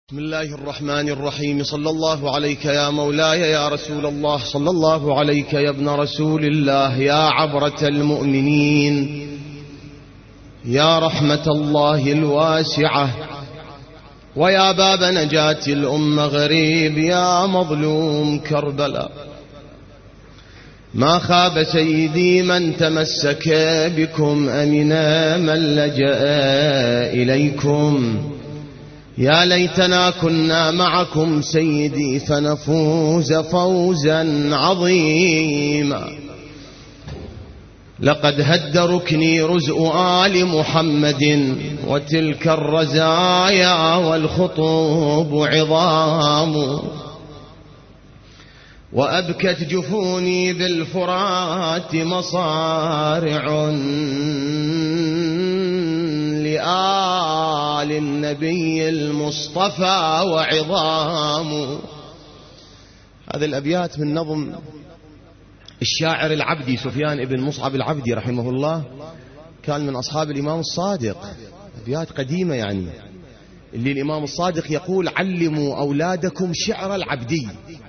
بسم الله الرحمن الرحيم. صلى الله عليك يا مولاي يا رسول الله، صلى الله عليك يا ابن رسول الله، يا عبرة المؤمنين، يا رحمة الله الواسعة، ويا باب نجاة الأمة غريب، يا مظلوم كربلاء. ما خاب سيدي من تمسك بكم، أمنا من لجأ إليكم. يا ليتنا كنا معكم سيدي فنفوز فوزا عظيما. لقد هد ركني رزء آل محمد، وتلك الرزايا والخطوب عظام. وأبكت جفوني بالفرات مصارع لآل النبي المصطفى وعظام. هذه الأبيات من نظم الشاعر العبدي سفيان بن مصعب العبدي رحمه الله، كان من أصحاب الإمام الصادق. أبيات قديمة يعني، اللي الإمام الصادق يقول: علموا أولادكم شعر العبدي.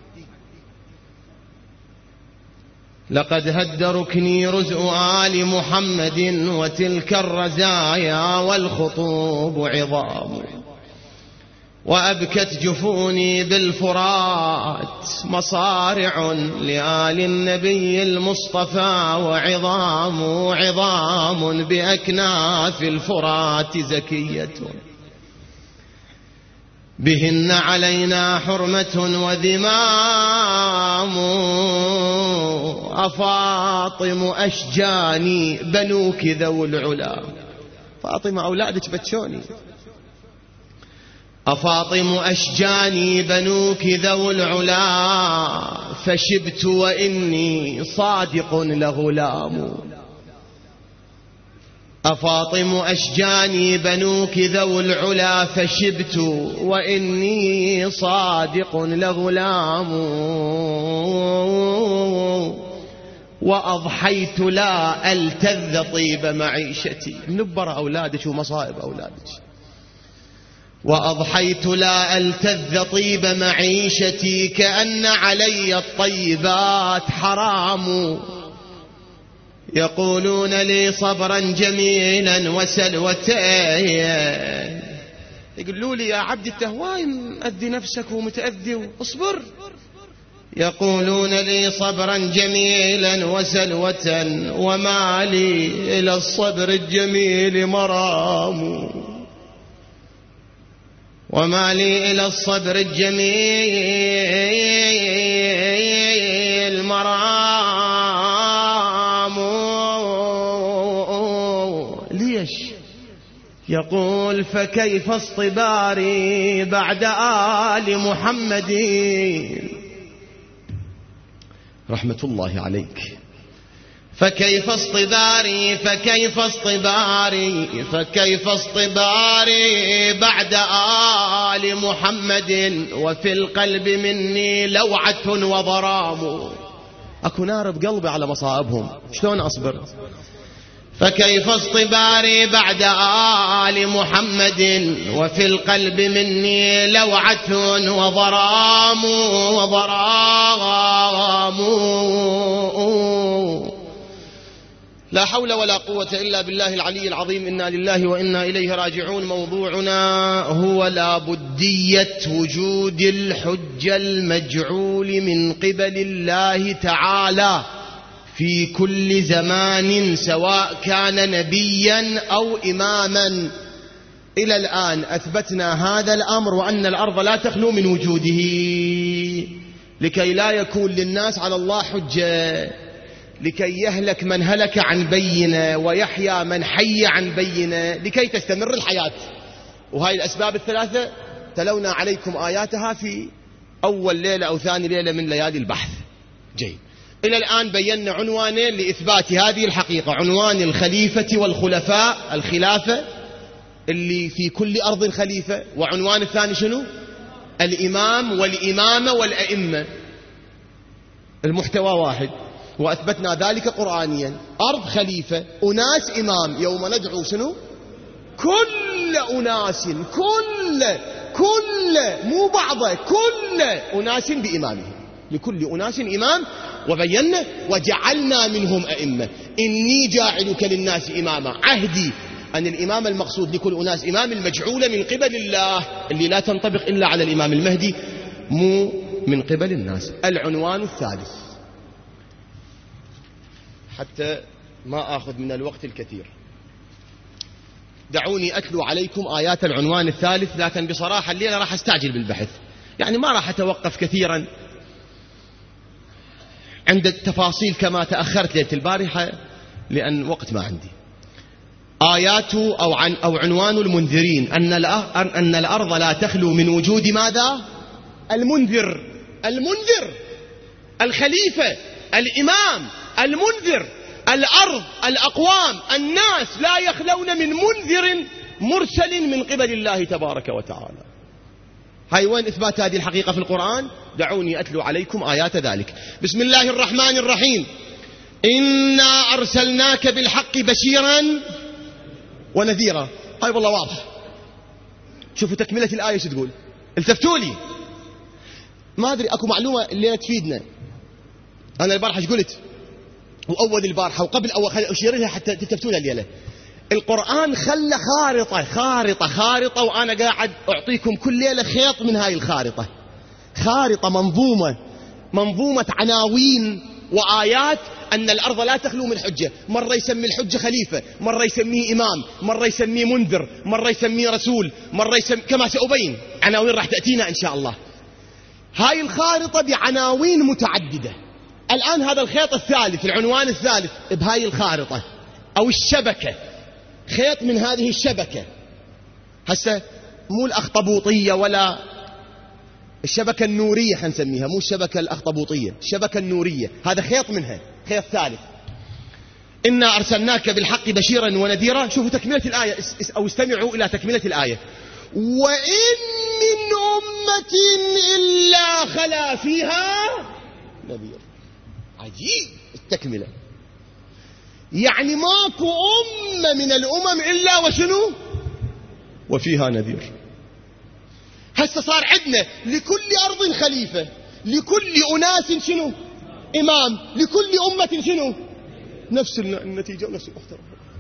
لقد هد ركني رزء آل محمد، وتلك الرزايا والخطوب عظام. وأبكت جفوني بالفرات مصارع لآل النبي المصطفى وعظام. عظام بأكناف الفرات زكية، بهن علينا حرمة وذمام. أفاطم أشجاني بنوك ذو العلا. فاطمة أولادك بتشوني. أفاطم أشجاني بنوك ذو العلا، فشبت وإني صادق لغلام. أفاطم أشجاني بنوك ذو العلا، فشبت وإني صادق لغلام. وأضحيت لا ألتذ طيب معيشتي. منبر أولادك ومصائب أولادك. وأضحيت لا ألتذ طيب معيشتي، كأن علي الطيبات حرام. يقولون لي صبرا جميلا وسلوتين. يقولوا لي: يا عبد التهواي مأذي نفسك ومتأذي، اصبر. يقولون لي صبرا جميلا وسلوة، وما لي إلى الصبر الجميل مرام. وما لي إلى الصبر الجميل مرام. ليش؟ يقول: فكيف اصطباري بعد آل محمد. رحمة الله عليك. فكيف اصطباري، فكيف اصطباري، فكيف اصطباري بعد آل محمد، وفي القلب مني لوعة وضرام. أكو نار بقلبي على مصائبهم، شلون أصبر؟ فكيف اصطباري بعد آل محمد، وفي القلب مني لوعة وضرام. وضرام. لا حول ولا قوة إلا بالله العلي العظيم. إنا لله وإنا إليه راجعون. موضوعنا هو لابدية وجود الحجة المجعول من قبل الله تعالى في كل زمان، سواء كان نبيا أو إماما. إلى الآن أثبتنا هذا الأمر، وأن الأرض لا تخلو من وجوده، لكي لا يكون للناس على الله حجة، لكي يهلك من هلك عن بينة ويحيى من حي عن بينة، لكي تستمر الحياة. وهاي الأسباب الثلاثة تلونا عليكم آياتها في أول ليلة أو ثاني ليلة من ليالي البحث. جيد. إلى الآن بينا عنوانين لإثبات هذه الحقيقة: عنوان الخليفة والخلفاء، الخلافة اللي في كل أرض خليفة، وعنوان الثاني شنو؟ الإمام والإمامة والأئمة. المحتوى واحد، وأثبتنا ذلك قرآنيا. أرض خليفة، أناس إمام. يوم ندعو شنو؟ كل أناس، كل مو بعضه كل أناس بإمامهم، لكل أناس إمام، وبينا وجعلنا منهم أئمة، إني جاعلك للناس إماما. عهدي أن الإمام المقصود لكل أناس إمام المجعول من قبل الله، اللي لا تنطبق إلا على الإمام المهدي، مو من قبل الناس. العنوان الثالث، حتى ما أخذ من الوقت الكثير، دعوني أتلو عليكم آيات العنوان الثالث، لكن بصراحة الليلة راح أستعجل بالبحث، يعني ما راح أتوقف كثيرا عند التفاصيل كما تأخرت ليلة البارحة، لأن وقت ما عندي. آيات أو عنوان المنذرين أن الأرض لا تخلو من وجود ماذا؟ المنذر، المنذر، الخليفة، الإمام، المنذر. الأرض، الأقوام، الناس لا يخلون من منذر مرسل من قبل الله تبارك وتعالى. هاي وين إثبات هذه الحقيقة في القرآن؟ دعوني أتلو عليكم آيات ذلك. بسم الله الرحمن الرحيم. إنا أرسلناك بالحق بشيرا ونذيرا. هاي والله واضح. شوفوا تكملة الآية شو تقول، التفتوا لي. ما أدري أكو معلومة اللي تفيدنا. أنا البارحة ايش قلت، وأول البارحة وقبل أول أشير لها حتى تلتفتون الليلة. القرآن خلى خارطة وأنا قاعد أعطيكم كل ليلة خيط من هاي الخارطة، خارطة منظومة عناوين وآيات أن الأرض لا تخلو من حجة. مرة يسمي الحجة خليفة، مرة يسميه إمام، مرة يسميه منذر، مرة يسميه رسول، مرة كما سأبين عناوين راح تأتينا إن شاء الله. هاي الخارطة بعناوين متعددة. الآن هذا الخيط الثالث، العنوان الثالث بهاي الخارطة أو الشبكة، خيط من هذه الشبكة. هسه مو الأخطبوطية ولا الشبكة النورية، خلينا نسميها، مو الشبكة الأخطبوطية، الشبكة النورية، هذا خيط منها، خيط ثالث. إنا أرسلناك بالحق بشيرا ونذيرا. شوفوا تكملة الآية أو استمعوا إلى تكملة الآية. وإن من أمة إلا خلا فيها نذير. عجيب التكملة، يعني ماكو أمة من الأمم إلا وشنو وفيها نذير. هسه صار عندنا لكل أرض خليفة، لكل أناس شنو إمام، لكل أمة شنو نفس النتيجة ونفس المحتوى،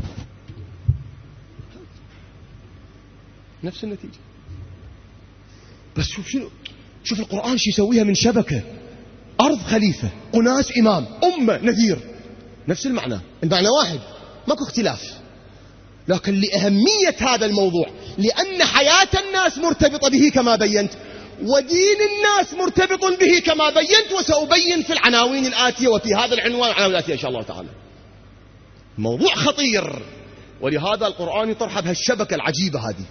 نفس النتيجة. بس شوف القرآن شو يسويها من شبكة، أرض خليفة، أناس إمام، أمة نذير، نفس المعنى، المعنى واحد، ماكو اختلاف. لكن لأهمية هذا الموضوع، لأن حياة الناس مرتبطة به كما بينت، ودين الناس مرتبط به كما بينت، وسأبين في العناوين الآتية وفي هذا العنوان العناوين الآتية إن شاء الله تعالى. موضوع خطير، ولهذا القرآن يطرح بهالشبكة العجيبة هذه.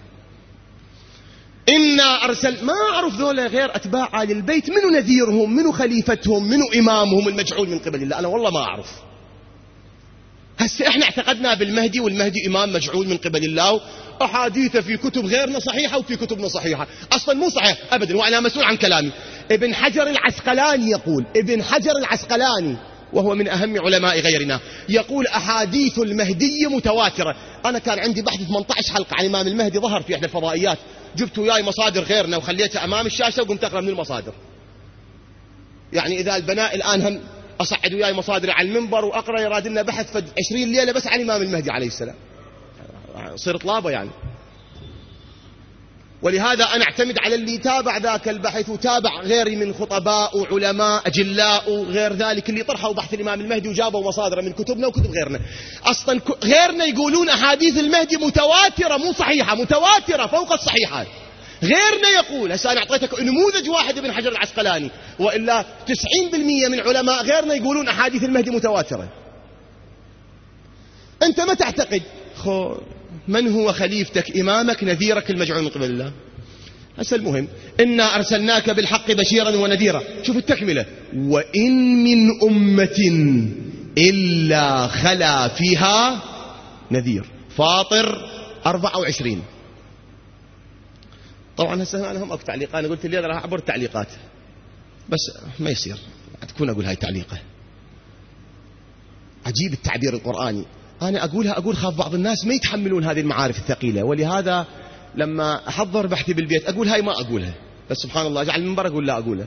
إنا أرسل، ما أعرف ذولا غير أتباع آل البيت، منو نذيرهم، منو خليفتهم، منو إمامهم المجعول من قبل الله، أنا والله ما أعرف. هسه إحنا اعتقدنا بالمهدي، والمهدي إمام مجعول من قبل الله، أحاديث في كتب غيرنا صحيحة وفي كتبنا صحيحة. أصلا مو صحيح أبدا، وأنا مسؤول عن كلامي. ابن حجر العسقلاني يقول، ابن حجر العسقلاني وهو من أهم علماء غيرنا، يقول أحاديث المهدي متواترة. أنا كان عندي بحث 18 حلقة عن الإمام المهدي، ظهر في إحدى الفضائيات، جبت وياي مصادر غيرنا وخليتها أمام الشاشة وقمت أقرأ من المصادر. يعني إذا البناء الآن هم أصعد وياي مصادر على المنبر وأقرأ، يراد لنا بحث في 20 ليلة بس عن الإمام المهدي عليه السلام، صير طلابة يعني. ولهذا أنا أعتمد على اللي يتابع ذاك البحث وتابع غيري من خطباء وعلماء أجلاء وغير ذلك اللي طرحوا بحث الإمام المهدي وجابوا مصادر من كتبنا وكتب غيرنا. أصلا غيرنا يقولون أحاديث المهدي متواترة، مو صحيحة، متواترة فوق الصحيحة. غيرنا يقول، هسه أنا أعطيتك نموذج واحد ابن حجر العسقلاني، وإلا 90% من علماء غيرنا يقولون أحاديث المهدي متواترة. أنت ما تعتقد من هو خليفتك، إمامك، نذيرك المجعول من قبل الله. هسه المهم، إنا أرسلناك بالحق بشيرا ونذيرا. شوف التكملة، وإن من أمة إلا خلا فيها نذير. فاطر 24. طبعا هسه أنا هم أكو تعليق، أنا قلت الليلة راح أعبر التعليقات، بس ما يصير تكون أقول هاي تعليقة. عجيب التعبير القرآني. أنا أقول خاف بعض الناس ما يتحملون هذه المعارف الثقيلة، ولهذا لما أحضر بحثي بالبيت أقول هاي ما أقولها، بس سبحان الله أجعل المنبر أقول لا أقولها،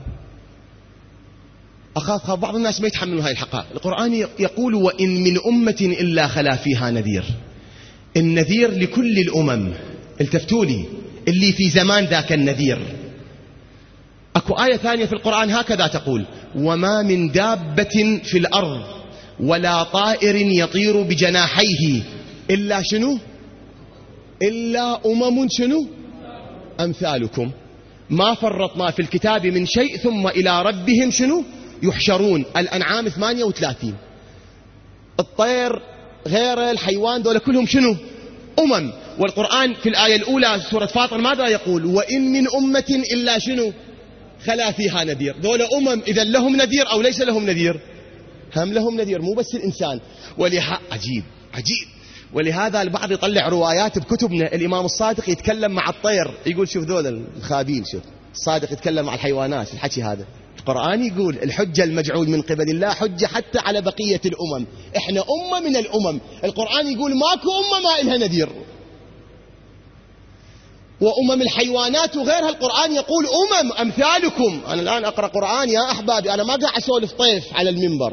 أخاف بعض الناس ما يتحملون هاي الحقائق. القرآن يقول وإن من أمة إلا خلا فيها نذير. النذير لكل الأمم، التفتوا لي، اللي في زمان ذاك النذير. أكو آية ثانية في القرآن هكذا تقول وما من دابة في الأرض ولا طائر يطير بجناحيه إلا شنو؟ إلا أمم شنو؟ أمثالكم ما فرطنا في الكتاب من شيء ثم إلى ربهم شنو؟ يحشرون. الأنعام 38. الطير غير الحيوان دول كلهم شنو؟ أمم. والقرآن في الآية الأولى سورة فاطر ماذا يقول؟ وإن من أمة إلا شنو؟ خلا فيها نذير. دول أمم، إذا لهم نذير أو ليس لهم نذير؟ هم لهم نذير، مو بس الإنسان. عجيب عجيب. ولهذا البعض يطلع روايات بكتبنا، الإمام الصادق يتكلم مع الطير، يقول شوف ذول الخابيل، شوف الصادق يتكلم مع الحيوانات، الحكي هذا. القرآن يقول الحجة المجعول من قبل الله حجة حتى على بقية الأمم، إحنا أمة من الأمم. القرآن يقول ماكو أمة ما إلها نذير. وأمم الحيوانات وغيرها القرآن يقول أمم أمثالكم. أنا الآن أقرأ قرآن يا أحبابي، أنا ما قاعد أسولف طيف على المنبر،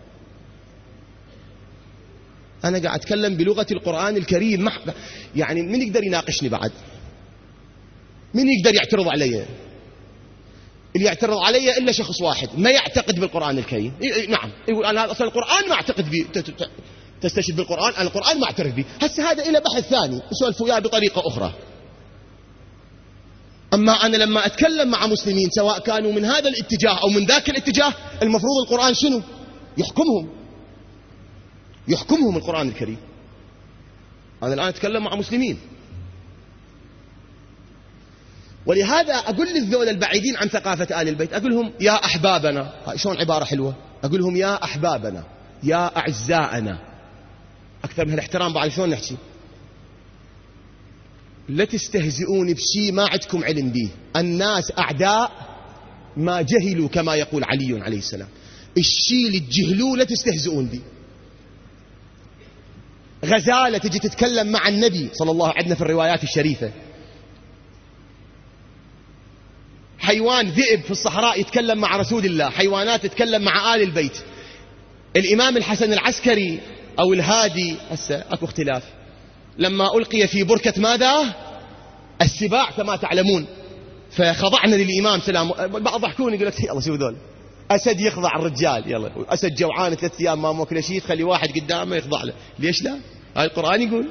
أنا قاعد أتكلم بلغة القرآن الكريم. يعني من يقدر يناقشني بعد؟ من يقدر يعترض علي؟ اللي يعترض علي إلا شخص واحد ما يعتقد بالقرآن الكريم. نعم يقول أنا أصلا القرآن ما أعتقد به، تستشهد بالقرآن، أنا القرآن ما أعترف به. هسه هذا إلى بحث ثاني يسولف وياه بطريقة أخرى. أما أنا لما أتكلم مع مسلمين سواء كانوا من هذا الاتجاه أو من ذاك الاتجاه، المفروض القرآن شنو؟ يحكمهم القرآن الكريم. أنا الآن أتكلم مع مسلمين، ولهذا أقول للذول البعيدين عن ثقافة آل البيت، أقول لهم يا أحبابنا. شلون عبارة حلوة، أقول لهم يا أحبابنا يا أعزائنا. أكثر من الاحترام بعد شلون نحكي؟ لا تستهزئون بشيء ما عندكم علم به. الناس أعداء ما جهلوا كما يقول علي عليه السلام. الشيء اللي تجهلوه لا تستهزئون به. غزالة تجي تتكلم مع النبي صلى الله عليه وسلم عندنا في الروايات الشريفة. حيوان ذئب في الصحراء يتكلم مع رسول الله، حيوانات تتكلم مع آل البيت. الإمام الحسن العسكري أو الهادي، هسه أكو اختلاف، لما ألقي في بركة ماذا؟ السباع كما تعلمون، فخضعنا للإمام سلام. بعض ضحكون يقول لك يلا شوف ذول أسد يخضع الرجال، يلا أسد جوعان 3 أيام ما موكل شيء تخلي واحد قدامه يخضع له، ليش لا؟ هاي القرآن يقول.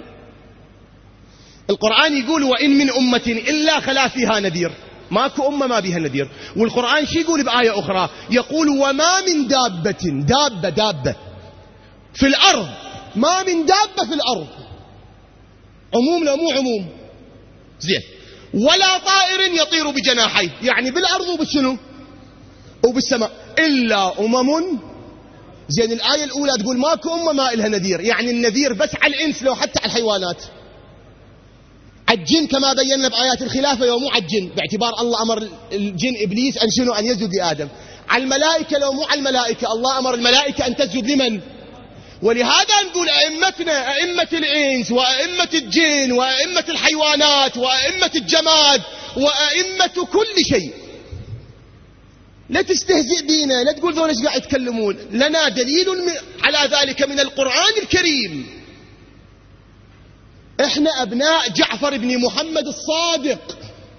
القرآن يقول وإن من أمة إلا خلا فيها نذير. ماكو أمة ما بها نذير. والقرآن شي يقول بآية أخرى؟ يقول وما من دابة في الأرض، ما من دابة في الأرض، عموم لا مو عموم، زين، ولا طائر يطير بجناحيه، يعني بالأرض وبالشنو وبالسماء، إلا أمم. زين الآية الأولى تقول ماكو أمة ما إلها نذير، يعني النذير بس على الإنس لو حتى على الحيوانات. الجن كما بينا بآيات الخلافة يوم مو على الجن، باعتبار الله أمر الجن إبليس أن شنو؟ أن يسجد لآدم. على الملائكة لو مو على الملائكة، الله أمر الملائكة أن تسجد لمن؟ ولهذا نقول أئمتنا، أئمة الإنس وأئمة الجن وأئمة الحيوانات وأئمة الجماد وأئمة كل شيء. لا تستهزئ بينا، لا تقول ذول ايش قاعد يتكلمون، لنا دليل على ذلك من القرآن الكريم. احنا أبناء جعفر بن محمد الصادق.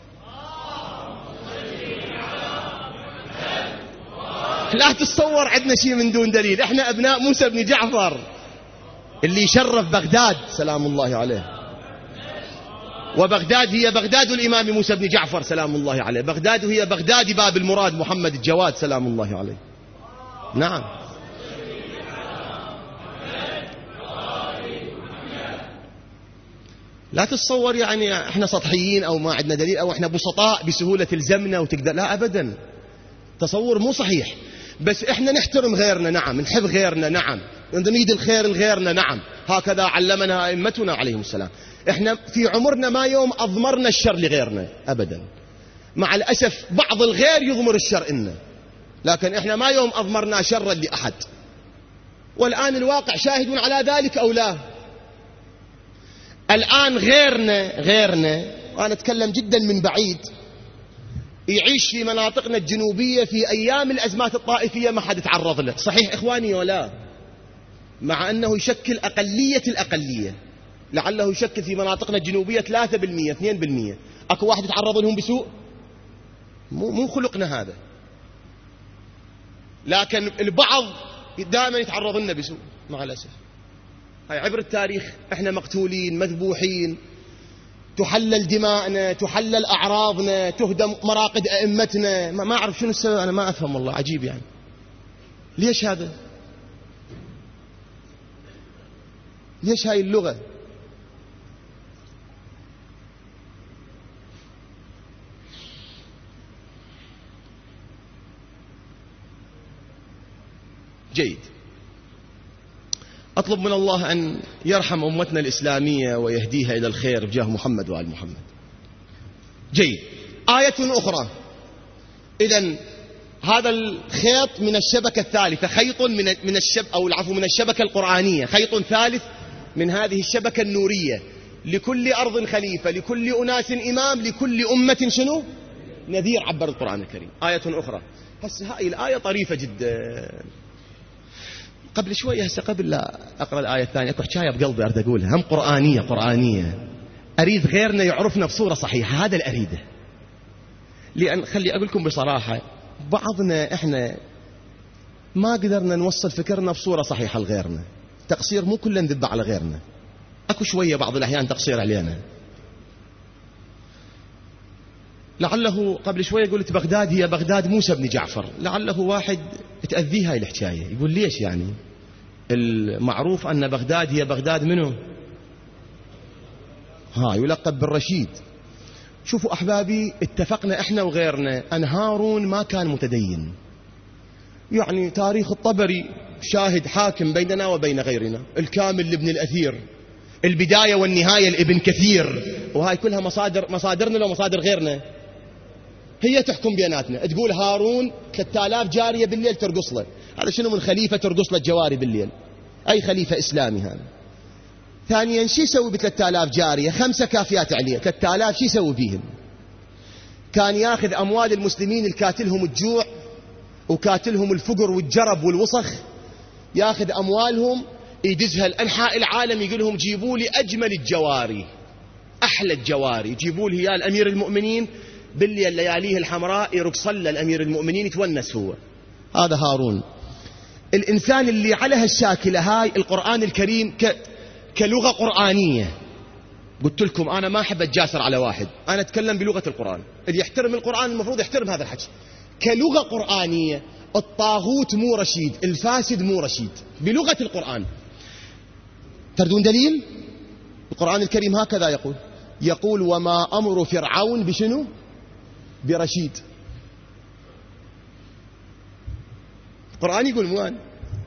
لا تتصور عندنا شيء من دون دليل. احنا أبناء موسى بن جعفر اللي شرف بغداد سلام الله عليه، وبغداد هي بغداد الإمام موسى بن جعفر سلام الله عليه، بغداد هي بغداد باب المراد محمد الجواد سلام الله عليه. نعم. لا تتصور يعني احنا سطحيين او ما عندنا دليل او احنا بسطاء بسهولة الزمنا وتقدر، لا ابدا، تصور مو صحيح. بس احنا نحترم غيرنا، نعم، نحب غيرنا، نعم، نريد الخير لغيرنا، نعم، هكذا علمنا ائمتنا عليهم السلام. احنا في عمرنا ما يوم اضمرنا الشر لغيرنا ابدا. مع الاسف بعض الغير يضمر الشر إلنا، لكن احنا ما يوم اضمرنا شرا لاحد. والان الواقع شاهد على ذلك او لا؟ الآن غيرنا وأنا أتكلم جدا من بعيد، يعيش في مناطقنا الجنوبية في أيام الأزمات الطائفية ما حد تعرض له، صحيح إخواني ولا؟ مع أنه يشكل أقلية الأقلية، لعله يشكل في مناطقنا الجنوبية 3% 2%. أكو واحد يتعرض لهم بسوء؟ مو خلقنا هذا، لكن البعض دائما يتعرض لنا بسوء مع الأسف. هاي عبر التاريخ، احنا مقتولين مذبوحين، تحلل دماءنا، تحلل أعراضنا، تهدم مراقد أئمتنا، ما أعرف شنو السبب، أنا ما أفهم والله، عجيب يعني. ليش هذا؟ ليش هاي اللغة؟ جيد. أطلب من الله أن يرحم أمتنا الإسلامية ويهديها إلى الخير بجاه محمد وآل محمد. جيد. آية أخرى. إذن هذا الخيط من الشبكة الثالثة، خيط من الشبكة القرآنية، خيط ثالث من هذه الشبكة النورية. لكل أرض خليفة، لكل أناس إمام، لكل أمة شنو؟ نذير، عبر القرآن الكريم. آية أخرى. هسه هاي الآية طريفة جدا. قبل شوية هسه قبل لا أقرأ الآية الثانية أكو حكاية بقلبي أريد أقولها، هم قرآنية، أريد غيرنا يعرفنا بصورة صحيحة، هذا الأريده. لأن خلي أقول لكم بصراحة، بعضنا إحنا ما قدرنا نوصل فكرنا بصورة صحيحة لغيرنا. تقصير مو كله نذب على غيرنا، أكو شوية بعض الأحيان تقصير علينا. لعله قبل شوية قلت بغداد هي بغداد موسى بن جعفر، لعله واحد تأذيه هاي الحكاية، يقول ليش يعني؟ المعروف أن بغداد هي بغداد منه؟ يلقب بالرشيد. شوفوا أحبابي، اتفقنا إحنا وغيرنا أن هارون ما كان متدين، يعني تاريخ الطبري شاهد حاكم بيننا وبين غيرنا، الكامل لابن الأثير، البداية والنهاية لابن كثير، وهاي كلها مصادرنا لو مصادر غيرنا، هي تحكم بيناتنا. تقول هارون 3000 جارية بالليل ترقص له، هذا شنو من خليفة ترقص له الجواري بالليل؟ أي خليفة إسلامي هذا؟ ثانيا شو يسوي ب3000 جارية؟ 5 كافيات عليه، 3000 شو يسوي فيهم؟ كان ياخذ أموال المسلمين الكاتلهم الجوع وكاتلهم الفقر والجرب والوسخ، ياخذ أموالهم يدزها لأنحاء العالم، يقول لهم جيبوا لي أجمل الجواري، أحلى الجواري، جيبوا لي يا الأمير المؤمنين بالليل لياليه الحمراء يرقص له الأمير المؤمنين يتونس هو. هذا هارون. الإنسان اللي على هالشاكلة هاي القرآن الكريم كلغة قرآنية، قلت لكم أنا ما أحب أتجاسر على واحد، أنا أتكلم بلغة القرآن، اللي يحترم القرآن المفروض يحترم هذا الحكي. كلغة قرآنية الطاغوت مو رشيد، الفاسد مو رشيد بلغة القرآن. تردون دليل؟ القرآن الكريم هكذا يقول وما أمر فرعون بشنو؟ برشيد. القرآن يقول مو أنا،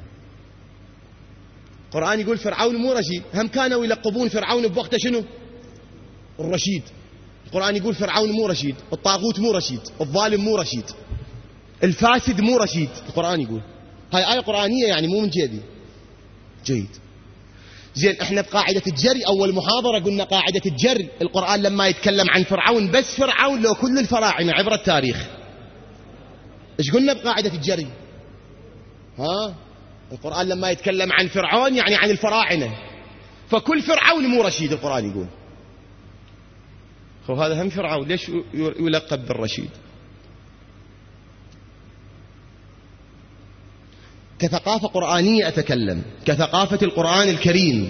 القرآن يقول فرعون مو رشيد، هم كانوا يلقبون فرعون بوقته شنو؟ الرشيد. القرآن يقول فرعون مو رشيد، الطاغوت مو رشيد، الظالم مو رشيد، الفاسد مو رشيد. القرآن يقول هاي آية قرآنية يعني مو من جيبي. جيد. زين، احنا بقاعدة الجري أول محاضرة قلنا قاعدة الجري، القرآن لما يتكلم عن فرعون بس فرعون لو كل الفراعنة عبر التاريخ، ايش قلنا بقاعدة الجري؟ القرآن لما يتكلم عن فرعون يعني عن الفراعنة، فكل فرعون مو رشيد القرآن يقول. هذا هم فرعون، ليش يلقب بالرشيد؟ كثقافة قرآنية أتكلم، كثقافة القرآن الكريم.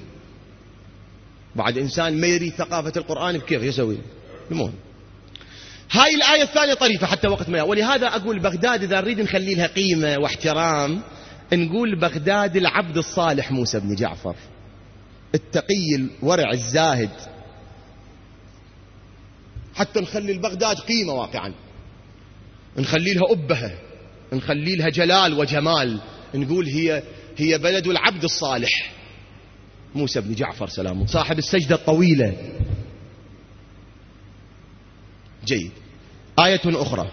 بعد إنسان ما يريد ثقافة القرآن بكيف يسوي؟ المهم هاي الآية الثانية طريفة حتى وقت ما، ولهذا أقول بغداد إذا نريد نخلي لها قيمة واحترام نقول بغداد العبد الصالح موسى بن جعفر، التقي الورع الزاهد، حتى نخلي البغداد قيمة واقعا، نخلي لها أبهة، نخلي لها جلال وجمال، نقول هي بلد العبد الصالح موسى بن جعفر سلام، صاحب السجدة الطويلة. جيد. آية أخرى.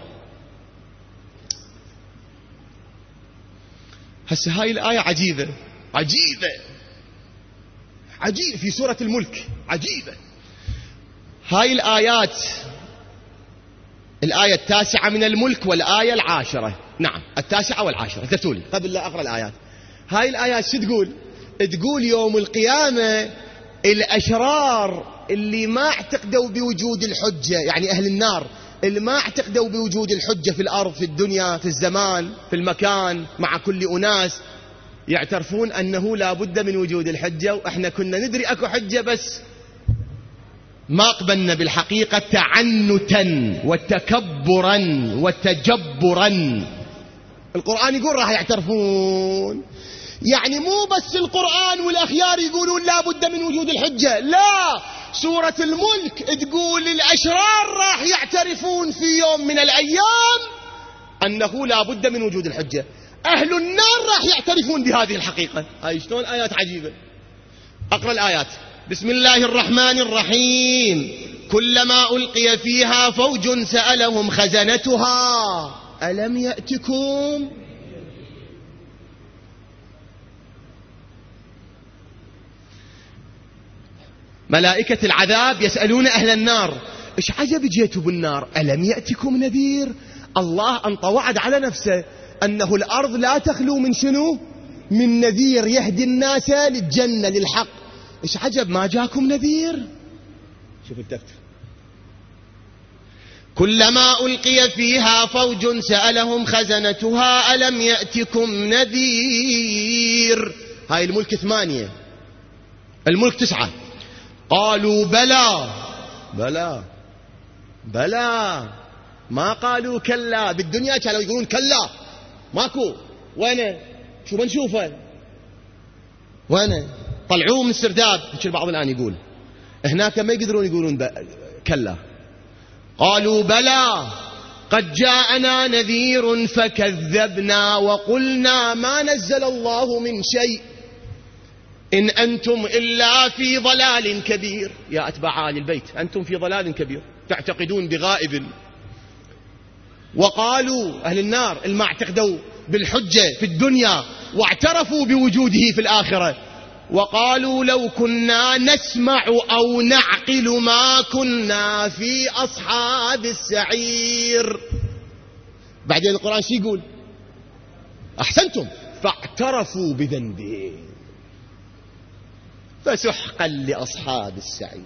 هسه هاي الآية عجيبة عجيبة عجيبة في سورة الملك، عجيبة. هاي الآيات، الآية 9 من الملك والآية 10، نعم 9 و10، اكتبتولي قبل لا أقرأ الآيات. هاي الآيات شو تقول؟ تقول يوم القيامة الأشرار اللي ما اعتقدوا بوجود الحجة، يعني أهل النار اللي ما اعتقدوا بوجود الحجة في الأرض، في الدنيا، في الزمان، في المكان، مع كل أناس، يعترفون أنه لا بد من وجود الحجة، وإحنا كنا ندري أكو حجة بس ما قبلنا بالحقيقة تعنتا وتكبرا وتجبرا. القرآن يقول راح يعترفون، يعني مو بس القرآن والأخيار يقولون لا بد من وجود الحجة، لا، سورة الملك تقول الأشرار راح يعترفون في يوم من الأيام أنه لا بد من وجود الحجة. أهل النار راح يعترفون بهذه الحقيقة. هاي شلون آيات عجيبة. أقرأ الآيات. بسم الله الرحمن الرحيم. كلما ألقي فيها فوج سألهم خزنتها ألم يأتكم. ملائكة العذاب يسألون أهل النار إيش عجب جيتوا بالنار، ألم يأتكم نذير. الله أنطى وعد على نفسه أنه الأرض لا تخلو من شنو؟ من نذير يهدي الناس للجنة للحق. إيش عجب ما جاكم نذير. شوف الدفتر. كلما ألقي فيها فوج سألهم خزنتها ألم يأتكم نذير. هاي الملك 8. الملك 9. قالوا بلى بلى بلى، ما قالوا كلا. بالدنيا كانوا يقولون كلا ماكو، وين شو بنشوفه، وين طلعوه من السرداب. البعض الآن يقول هناك ما يقدرون يقولون كلا. قالوا بلى قد جاءنا نذير فكذبنا وقلنا ما نزل الله من شيء إن أنتم إلا في ضلال كبير. يا أتباع آل البيت أنتم في ضلال كبير، تعتقدون بغائب. وقالوا أهل النار اللي ما اعتقدوا بالحجة في الدنيا واعترفوا بوجوده في الآخرة، وقالوا لو كنا نسمع أو نعقل ما كنا في أصحاب السعير. بعدين القرآن شو يقول؟ أحسنتم فاعترفوا بذنبهم فسحقا لأصحاب السعير.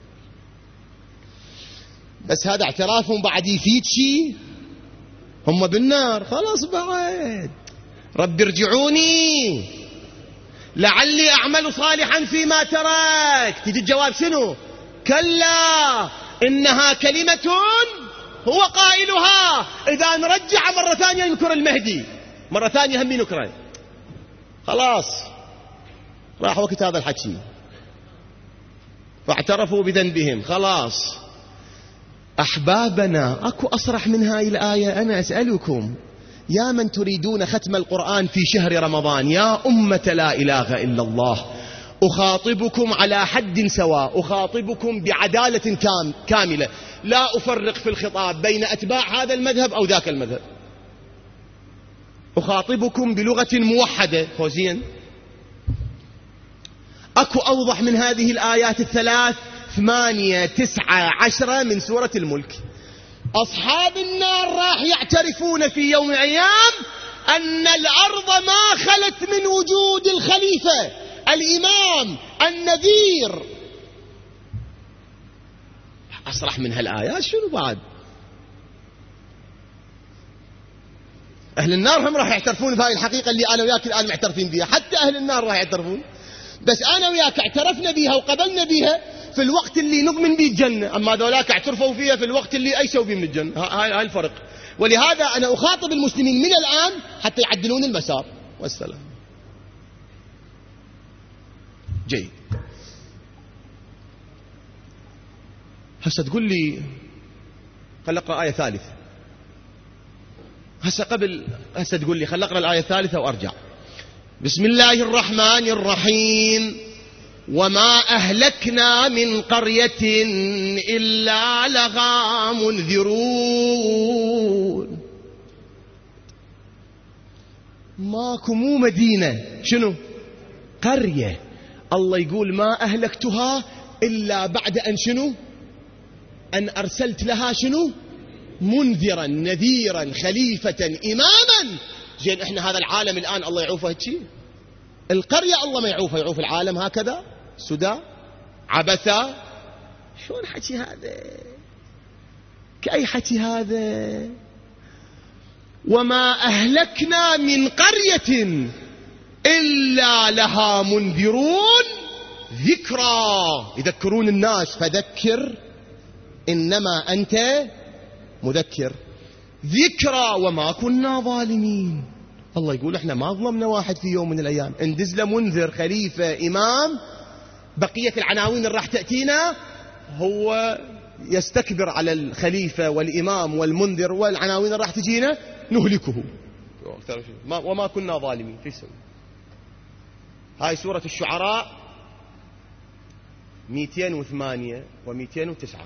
بس هذا اعترافهم بعد يفيد شيء؟ هم بالنار خلاص بعد. رب ارجعوني لعلي أعمل صالحا فيما تركت. تجي الجواب شنو؟ كلا إنها كلمة هو قائلها. إذا نرجع مرة ثانية ينكر المهدي، مرة ثانية هم ينكره. خلاص راح وقت هذا الحكي. فاعترفوا بذنبهم. خلاص أحبابنا، أكو أصرح من هاي الآية؟ أنا أسألكم يا من تريدون ختم القرآن في شهر رمضان، يا أمة لا إله إلا الله، أخاطبكم على حد سواء، أخاطبكم بعدالة كاملة، لا أفرق في الخطاب بين أتباع هذا المذهب أو ذاك المذهب، أخاطبكم بلغة موحدة. فوزين أكو أوضح من هذه الآيات الثلاث 8 9 10 من سورة الملك. أصحاب النار راح يعترفون في يوم من الأيام أن الأرض ما خلت من وجود الخليفة الإمام النذير. أصرح من هالآيات شنو بعد؟ أهل النار هم راح يعترفون بهذه الحقيقة اللي أنا وياك الآن معترفين بها. حتى أهل النار راح يعترفون، بس أنا وياك اعترفنا بها وقبلنا بها في الوقت اللي نؤمن به الجنة، أما ذولاك اعترفوا فيها في الوقت اللي أيسوا به من الجنة. هاي الفرق. ولهذا أنا أخاطب المسلمين من الآن حتى يعدلون المسار. والسلام. جيد. هسه تقول لي خل اقرا آية ثالثة. هسه تقول لي خل اقرا الآية الثالثة وارجع. بسم الله الرحمن الرحيم. وما أهلكنا من قرية إلا لها منذرون. ماكو مو مدينة، شنو؟ قرية. الله يقول ما أهلكتها إلا بعد أن شنو؟ أن أرسلت لها شنو؟ منذرا نذيرا خليفة إماما. زين إحنا هذا العالم الآن الله يعوفه هالشي؟ القرية الله ما يعوفه، يعوف العالم هكذا سدى عبثا. شلون حكي هذا؟ كأي حكي هذا؟ وما أهلكنا من قرية إلا لها منذرون ذكرى، يذكرون الناس، فذكر إنما أنت مذكر. ذكرى وما كنا ظالمين. الله يقول احنا ما ظلمنا واحد في يوم من الأيام. اندز له منذر خليفة إمام، بقية العناوين اللي راح تأتينا هو يستكبر على الخليفة والإمام والمنذر، والعناوين اللي راح تجينا نهلكه. وما كنا ظالمين. في سوي هاي سورة الشعراء 208 و209.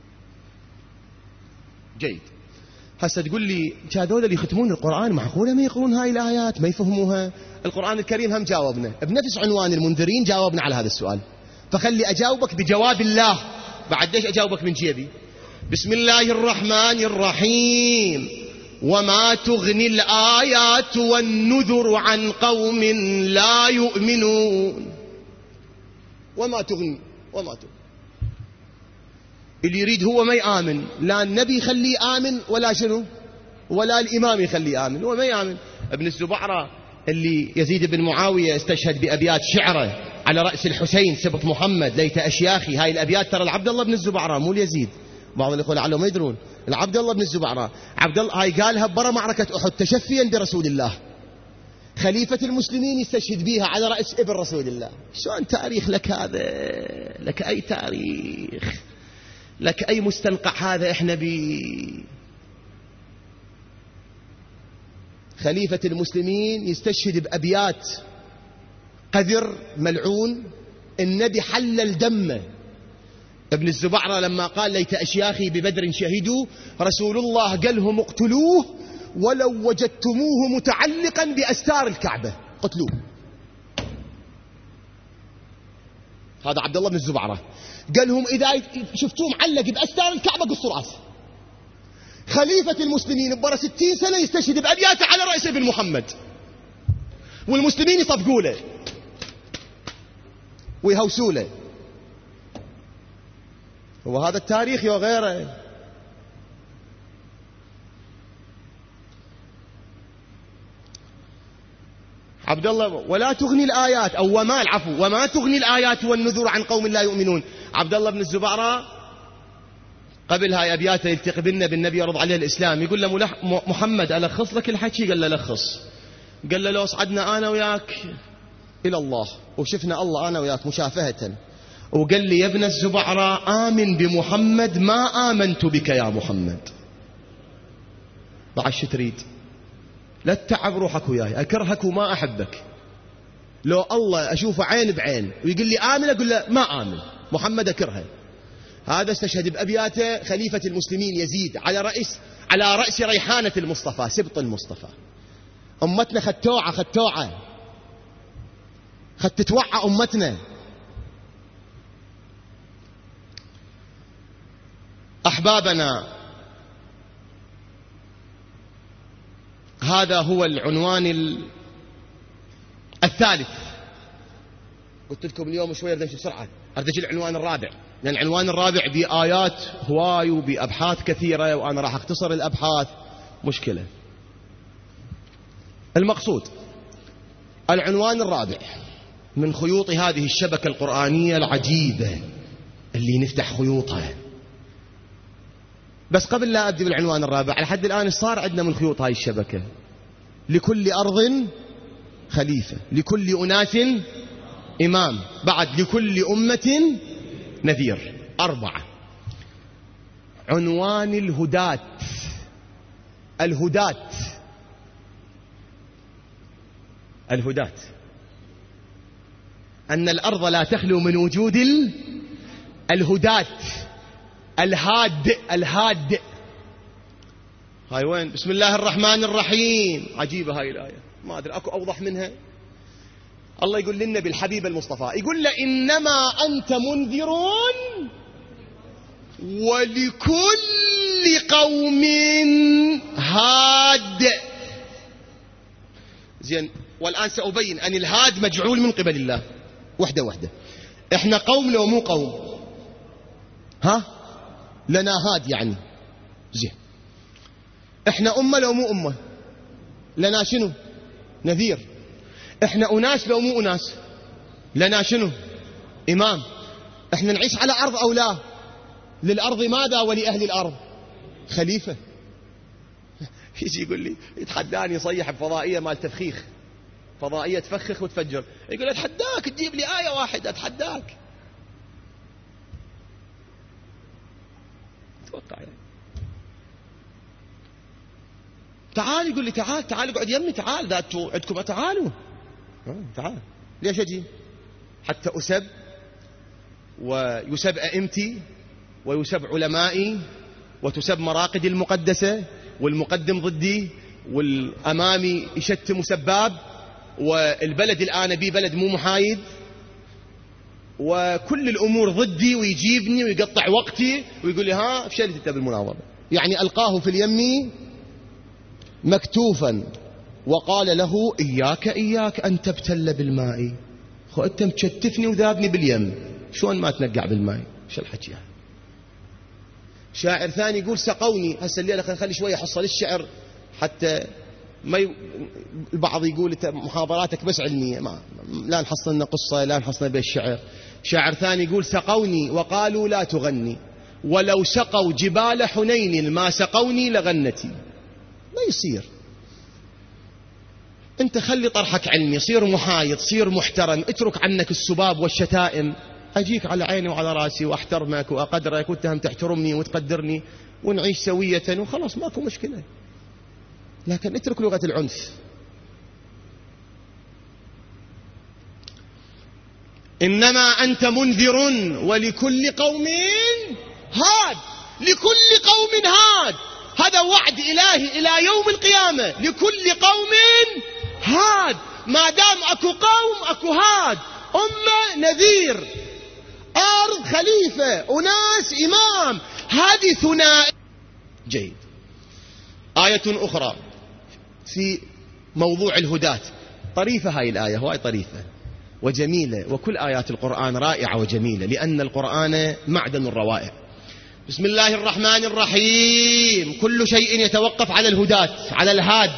جيد. هسه تقول لي هذول اللي يختمون القرآن معقولة ما يقرون هاي الآيات ما يفهموها؟ القرآن الكريم هم جاوبنا بنفس عنوان المنذرين، جاوبنا على هذا السؤال. فخلي أجاوبك بجواب الله، بعد ليش أجاوبك من جيبي؟ بسم الله الرحمن الرحيم. وما تغني الآيات والنذر عن قوم لا يؤمنون. وما تغني اللي يريد هو ما يآمن، لا النبي يخليه آمن ولا شنو، ولا الإمام يخليه آمن، هو ما يآمن. ابن الزبعرة اللي يزيد بن معاوية استشهد بأبيات شعره على رأس الحسين سبط محمد ليت أشياخي. هاي الأبيات ترى العبد الله بن الزبعرة مو اليزيد. بعض الإخوة لعلهم ما يدرون العبد الله بن الزبعرة. عبد الله هاي قالها برا معركة أحد تشفيا برسول الله. خليفة المسلمين يستشهد بيها على رأس ابن رسول الله. شلون تاريخ لك هذا؟ لك أي تاريخ؟ لك أي مستنقع هذا؟ احنا خليفة المسلمين يستشهد بأبيات قذر ملعون، النبي حلل دمه. ابن الزبعرة لما قال ليت أشياخي ببدر شهدوا، رسول الله قال لهم اقتلوه ولو وجدتموه متعلقا بأستار الكعبة قتلوه. هذا عبد الله بن الزبعرة قال لهم إذا شفتوه معلق بأستار الكعبة قصوا راسه. خليفة المسلمين ببرا 60 سنة يستشهد بأبياته على رأس ابن محمد، والمسلمين يصفقوا له ويهوسوا له. وهذا التاريخ وغيره. عبد الله ولا تغني الآيات أو وما العفو وما تغني الآيات والنذور عن قوم لا يؤمنون. عبد الله بن الزبعرة قبل هاي أبياته يلتقي بالنبي يرضى عليه الإسلام، يقول له محمد ألخص لك الحكي؟ قال له لخص. قال له لو صعدنا أنا وياك إلى الله وشفنا الله أنا وياك مشافهة، وقال لي يا ابن الزبعرة آمن بمحمد ما آمنت بك يا محمد. بعد شو تريد؟ لا تتعب روحك وياي، أكرهك وما أحبك. لو الله أشوفه عين بعين ويقول لي آمن أقول له ما آمن، محمد أكرهه. هذا استشهد بأبياته خليفة المسلمين يزيد على رأس ريحانة المصطفى سبط المصطفى. أمتنا خدتوعة تتوعى أمتنا. أحبابنا، هذا هو العنوان الثالث. قلت لكم اليوم شوية بدأ بسرعة أرتجي العنوان الرابع، لأن العنوان الرابع بآيات هواي وبأبحاث كثيرة وأنا راح أختصر الأبحاث مشكلة. المقصود العنوان الرابع من خيوط هذه الشبكة القرآنية العجيبة اللي نفتح خيوطها. بس قبل لا أبدأ بالعنوان الرابع، على حد الآن صار عندنا من خيوط هاي الشبكة: لكل أرض خليفة، لكل أناس إمام، بعد لكل أمة نذير. 4. عنوان الهداة. أن الأرض لا تخلو من وجود الهداة الهاد. هاي وين؟ بسم الله الرحمن الرحيم. عجيبة هاي الآية، ما أدري أكو أوضح منها. الله يقول للنبي الحبيب المصطفى، يقول له إنما أنت منذرون ولكل قوم هاد. زين، والآن سأبين أن الهاد مجعول من قبل الله. وحدة وحدة. إحنا قوم لو مو قوم؟ ها؟ لنا هاد يعني. زين، إحنا أمة لو مو أمة؟ لنا شنو؟ نذير. إحنا أناس لو مو أناس؟ لنا شنو؟ إمام. إحنا نعيش على أرض أو لا؟ للأرض ماذا ولأهل الأرض؟ خليفة. يجي يقول لي، يتحداني يصيح بفضائية مال تفخيخ، فضائية تفخخ وتفجر، يقول أتحداك تجيب لي آية واحدة، أتحداك. توقع يعني. تعال، يقول لي تعال اقعد يمي، تعال، ذا انتوا عندكم تعالوا. تعال. ليش أجي؟ حتى أسب ويسب أئمتي ويسب علمائي وتسب مراقدي المقدسة، والمقدم ضدي والأمامي يشتم سباب، والبلد الآن بي بلد مو محايد، وكل الأمور ضدي، ويجيبني ويقطع وقتي ويقول لي ها فشلت انت بالمناظرة. يعني ألقاه في اليم مكتوفا وقال له إياك أن تبتل بالماء. خو أنت مشتفني وذابني باليم، شلون ما تنقع بالماء؟ شو الحكي هذا؟ شاعر ثاني يقول سقوني. هسه الليلة خلي شوية حصل الشعر حتى ما البعض يقول محاضراتك بس علمية، لا نحصل لنا قصة، لا نحصل لنا بالشعر. شاعر ثاني يقول سقوني وقالوا لا تغني، ولو سقوا جبال حنين ما سقوني لغنتي. ما يصير. انت خلي طرحك علمي، صير محايد، صير محترم، اترك عنك السباب والشتائم. اجيك على عيني وعلى راسي واحترمك واقدرك، وانت هم تحترمني وتقدرني، ونعيش سوية وخلاص، ماكو مشكلة. لكن اترك لغة العنف. إنما أنت منذر ولكل قوم هاد. لكل قوم هاد، هذا وعد إلهي إلى يوم القيامة. لكل قوم هاد، ما دام أكو قوم أكو هاد. أمة نذير، أرض خليفة، أناس إمام. هذه ثنائي. جيد. آية أخرى في موضوع الهداة، طريفة هاي الآية، هواي طريفة وجميلة، وكل آيات القرآن رائعة وجميلة، لأن القرآن معدن الروائع. بسم الله الرحمن الرحيم. كل شيء يتوقف على الهداة، على الهاد.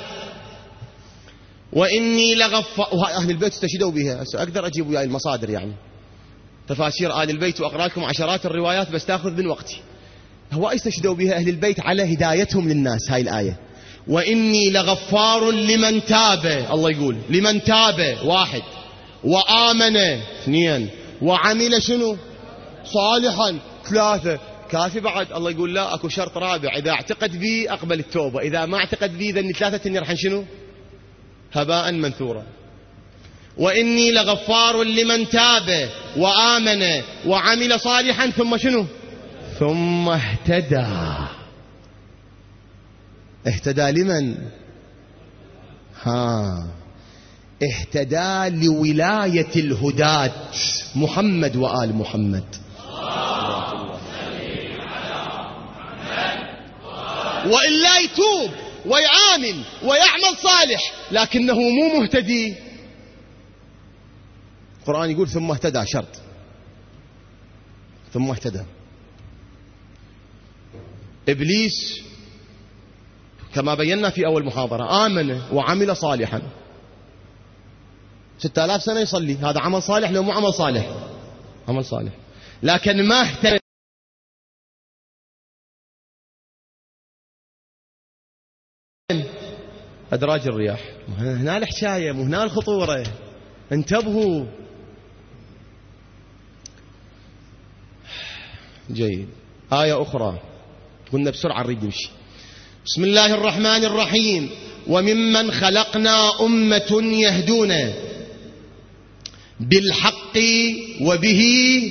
وإني لغفار. أهل البيت استشهدوا بها. أقدر أجيب وياي المصادر، يعني تفاسير آل البيت، وأقرأ لكم عشرات الروايات، بس تأخذ من وقتي. هو استشهدوا بها أهل البيت على هدايتهم للناس. هاي الآية وإني لغفار لمن تاب. الله يقول لمن تاب، واحد، وآمن، اثنين، وعمل شنو؟ صالحا، ثلاثة. كافي بعد؟ الله يقول لا، أكو شرط رابع، إذا اعتقد بي أقبل التوبة، إذا ما اعتقد بي ذني ثلاثة يرحن شنو؟ هباء منثورا. وإني لغفار لمن تاب وآمن وعمل صالحا ثم شنو؟ ثم اهتدى. اهتدى لمن؟ اهتدى لولاية الهداة محمد وآل محمد. وإلا يتوب ويعامل ويعمل صالح لكنه مو مهتدي. القرآن يقول ثم اهتدى، شرط، ثم اهتدى. إبليس كما بينا في أول محاضرة آمن وعمل صالحا، 6000 سنة يصلي، هذا عمل صالح لو مو عمل صالح؟ عمل صالح. لكن ما اهتدى. أدراج الرياح، هنا الحكاية، مو هنا الخطورة، انتبهوا. جيد. آية أخرى، قلنا بسرعة نريد نمشي. بسم الله الرحمن الرحيم. وممن خلقنا أمة يهدون بالحق وبه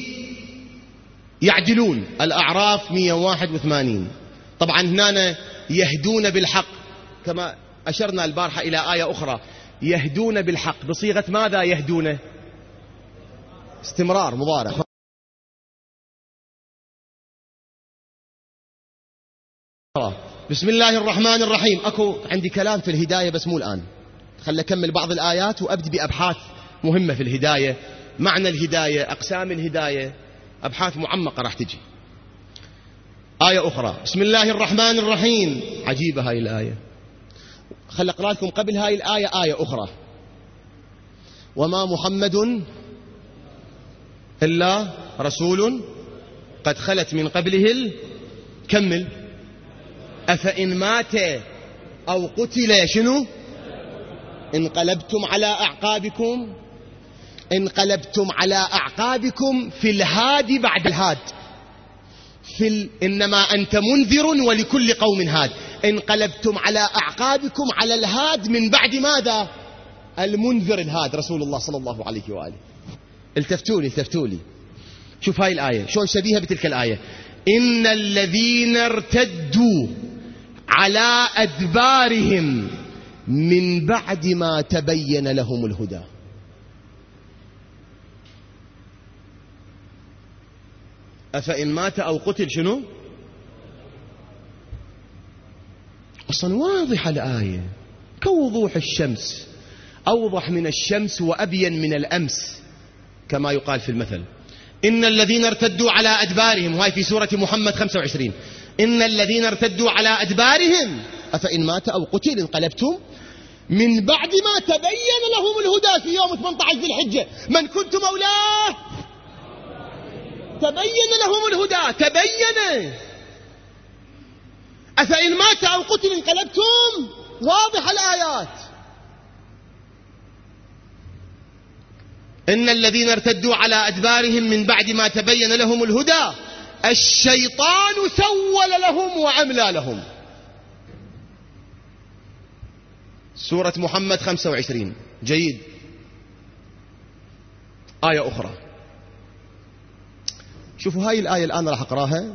يعدلون. الأعراف 181. طبعا هنا يهدون بالحق، كما أشرنا البارحة إلى آية أخرى، يهدون بالحق بصيغة ماذا يهدون؟ استمرار مضارع. بسم الله الرحمن الرحيم. أكو عندي كلام في الهداية بس مو الآن، خلنا أكمل بعض الآيات وأبدي بأبحاث مهمة في الهداية، معنى الهداية، أقسام الهداية، أبحاث معمقة راح تجي. آية أخرى، بسم الله الرحمن الرحيم. عجيبة هاي الآية، خل أقرأ لكم قبل هاي الآية آية أخرى. وما محمد إلا رسول قد خلت من قبله كمل أفإن مات أو قتل شنو انقلبتم على أعقابكم. انقلبتم على أعقابكم في الهاد بعد الهاد، إنما أنت منذر ولكل قوم هاد. انقلبتم على أعقابكم على الهاد من بعد ماذا؟ المنذر الهاد رسول الله صلى الله عليه وآله. التفتوا لي شوف هاي الآية شو شبيهة بتلك الآية. إن الذين ارتدوا على أدبارهم من بعد ما تبين لهم الهدى. أفإن مات أو قتل شنو؟ أصلا واضحة الآية كوضوح الشمس، أوضح من الشمس وأبين من الأمس كما يقال في المثل. إن الذين ارتدوا على أدبارهم، وهي في سورة محمد 25. إن الذين ارتدوا على أدبارهم أفإن مات أو قتل انقلبتم من بعد ما تبين لهم الهدى في يوم 18 ذي الحجة من كنت مولاه تبين لهم الهدى. تبين. أفإن مات أو قتل انقلبتم، واضح الآيات. إن الذين ارتدوا على أدبارهم من بعد ما تبين لهم الهدى الشيطان سول لهم وأملى لهم. سورة محمد 25. جيد. آية أخرى، شوفوا هاي الآية الآن راح أقراها.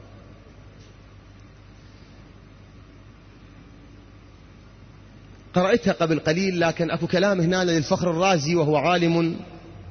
قرأتها قبل قليل لكن أكو كلام هنا للفخر الرازي وهو عالم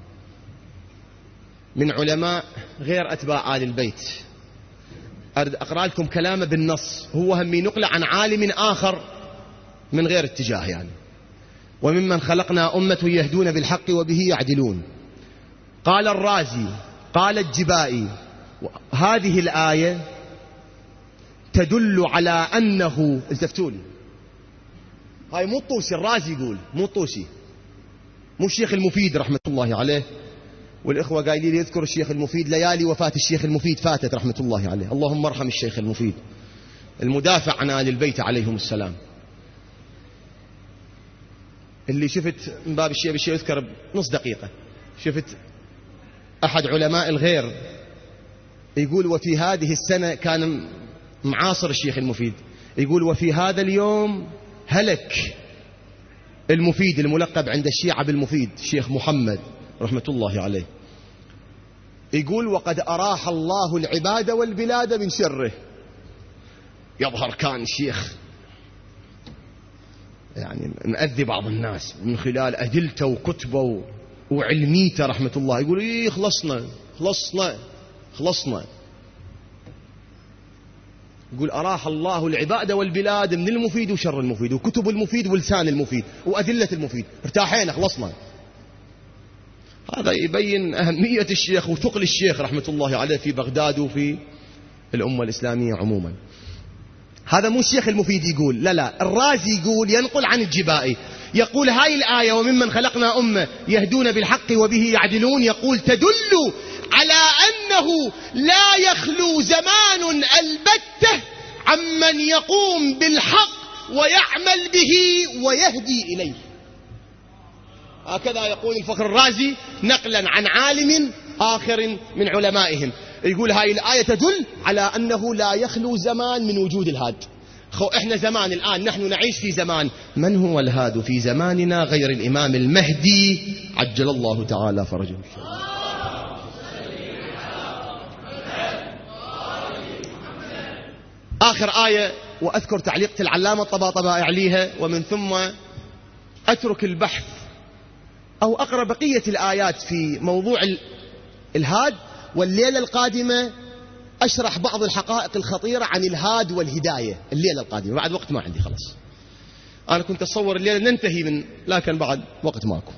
من علماء غير أتباع آل البيت. أقرأ لكم كلامه بالنص، هو همي نقل عن عالم آخر من غير اتجاه يعني. وممن خلقنا أمة يهدون بالحق وبه يعدلون. قال الرازي قال الجبائي هذه الآية تدل على أنه، التفتوا لي هاي مو الطوسي، الرازي يقول مو الطوسي، مو الشيخ المفيد رحمة الله عليه. والإخوة قايلين لي يذكر الشيخ المفيد، ليالي وفاة الشيخ المفيد فاتت رحمة الله عليه. اللهم ارحم الشيخ المفيد المدافع عن آل البيت عليهم السلام. اللي شفت من باب الشيء بالشيء يذكر بنص دقيقة، شفت أحد علماء الغير يقول وفي هذه السنة كان معاصر الشيخ المفيد، يقول وفي هذا اليوم هلك المفيد الملقب عند الشيعة بالمفيد الشيخ محمد رحمة الله عليه. يقول وقد أراح الله العباد والبلاد من شره. يظهر كان الشيخ يعني مأذي بعض الناس من خلال أدلته وكتبه وعلميته رحمة الله. يقول إيه خلصنا. يقول أراح الله العباد والبلاد من المفيد وشر المفيد وكتب المفيد ولسان المفيد وأدلة المفيد، ارتاحين خلصنا. هذا يبين أهمية الشيخ وثقل الشيخ رحمة الله عليه في بغداد وفي الأمة الإسلامية عموما. هذا مو الشيخ المفيد يقول، لا الرازي يقول ينقل عن الجبائي، يقول هاي الآية وممن خلقنا أمة يهدون بالحق وبه يعدلون، يقول تدل على أنه لا يخلو زمان البتة عمن يقوم بالحق ويعمل به ويهدي إليه. هكذا يقول الفخر الرازي نقلا عن عالم آخر من علمائهم. يقول هاي الآية تدل على أنه لا يخلو زمان من وجود الهاد. إحنا زمان الآن نحن نعيش في زمان، من هو الهاد في زماننا غير الإمام المهدي عجل الله تعالى فرجه. آخر آية وأذكر تعليقة العلامة الطباطبائي عليها، ومن ثم أترك البحث أو أقرأ بقية الآيات في موضوع الهاد. والليلة القادمة أشرح بعض الحقائق الخطيرة عن الهاد والهداية الليلة القادمة. بعد وقت ما عندي خلاص، أنا كنت أتصور الليلة ننتهي لكن بعد وقت ماكو.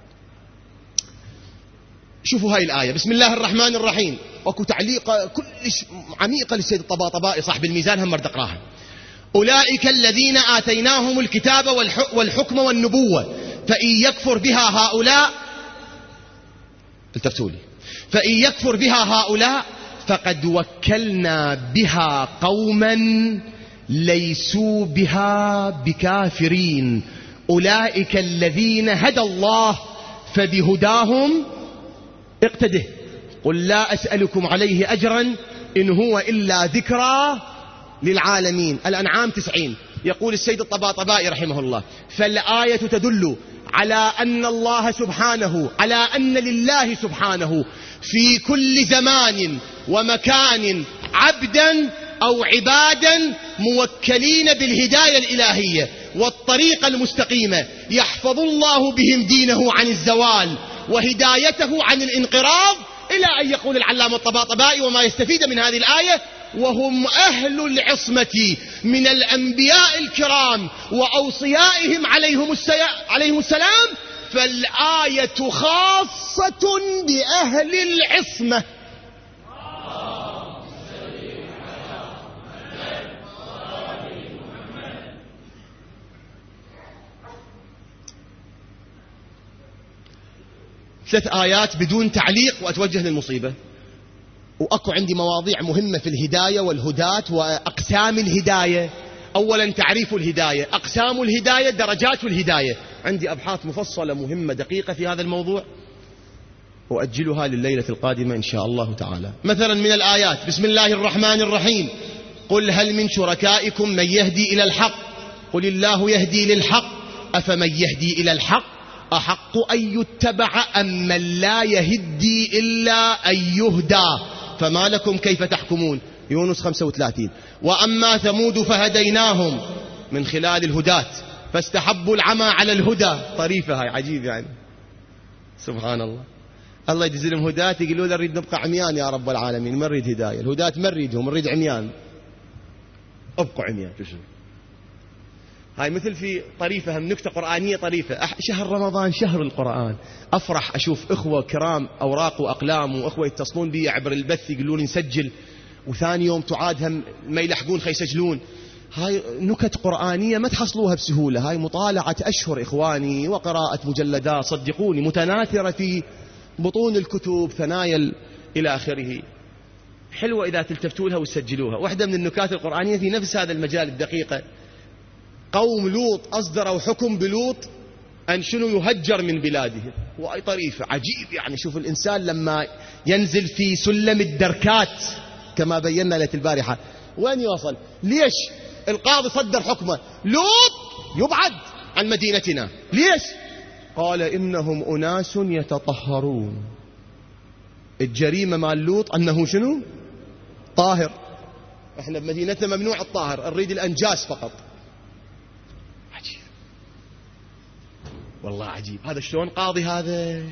شوفوا هاي الآية، بسم الله الرحمن الرحيم. وكو تعليقة كلش عميقة للسيد الطباطبائي صاحب الميزان، هم مرد أقراها. أولئك الذين آتيناهم الكتاب والحكم والنبوة فإن يكفر بها هؤلاء، التفتوا لي، فإن يكفر بها هؤلاء فقد وكلنا بها قوما ليسوا بها بكافرين. أولئك الذين هدى الله فبهداهم اقتده. قل لا أسألكم عليه أجرا إن هو إلا ذكرى للعالمين. الأنعام 90. يقول السيد الطباطبائي رحمه الله: فالآية تدل على أن الله سبحانه، على أن لله سبحانه في كل زمان ومكان عبدا أو عبادا موكلين بالهداية الإلهية والطريقة المستقيمة، يحفظ الله بهم دينه عن الزوال وهدايته عن الانقراض، إلى أن يقول العلامة الطباطبائي وما يستفيد من هذه الآية: وهم أهل العصمة من الأنبياء الكرام وأوصيائهم عليهم السلام. فالآية خاصة بأهل العصمة. ثلاث آيات بدون تعليق وأتوجه للمصيبة. وأكو عندي مواضيع مهمة في الهداية والهداة وأقسام الهداية. أولا تعريف الهداية، أقسام الهداية، درجات الهداية. عندي أبحاث مفصلة مهمة دقيقة في هذا الموضوع، وأجلها لليلة القادمة إن شاء الله تعالى. مثلا من الآيات: بسم الله الرحمن الرحيم. قل هل من شركائكم من يهدي إلى الحق قل الله يهدي للحق أفمن يهدي إلى الحق أحق أن يتبع أم من لا يهدي إلا أن يهدى فما لكم كيف تحكمون. يونس 35. وأما ثمود فهديناهم من خلال الهداة فاستحبوا العمى على الهدى. طريفة هاي، عجيب يعني، سبحان الله. الله يجزلهم هداة يقولوا له نريد نبقى عميان يا رب العالمين، ما نريد هداية. الهداة ما نريدهم، نريد عميان، ابقوا عميان. هاي مثل في طريفة، هم نكتة قرآنية طريفة. شهر رمضان شهر القرآن، أفرح أشوف إخوة كرام أوراق وأقلام وإخوة يتصلون بي عبر البث يقولون نسجل، وثاني يوم تعاد هم ما يلحقون يسجلون. هاي نكت قرآنية ما تحصلوها بسهولة، هاي مطالعة أشهر إخواني وقراءة مجلدات صدقوني متناثرة في بطون الكتب، ثنايا إلى آخره. حلوة إذا تلتفتوا لها وتسجلوها. واحدة من النكات القرآنية في نفس هذا المجال الدقيقة: قوم لوط أصدروا حكم بلوط أن شنو يهجر من بلاده. وأي طريفة عجيب يعني. شوف الإنسان لما ينزل في سلم الدركات كما بينا ليلة البارحة وين يوصل. ليش القاضي صدر حكمه لوط يبعد عن مدينتنا؟ ليش؟ قال إنهم أناس يتطهرون. الجريمة مال لوط أنه شنو؟ طاهر. احنا بمدينتنا ممنوع الطاهر، نريد الأنجاس فقط. عجيب والله عجيب. هذا شلون قاضي هذا؟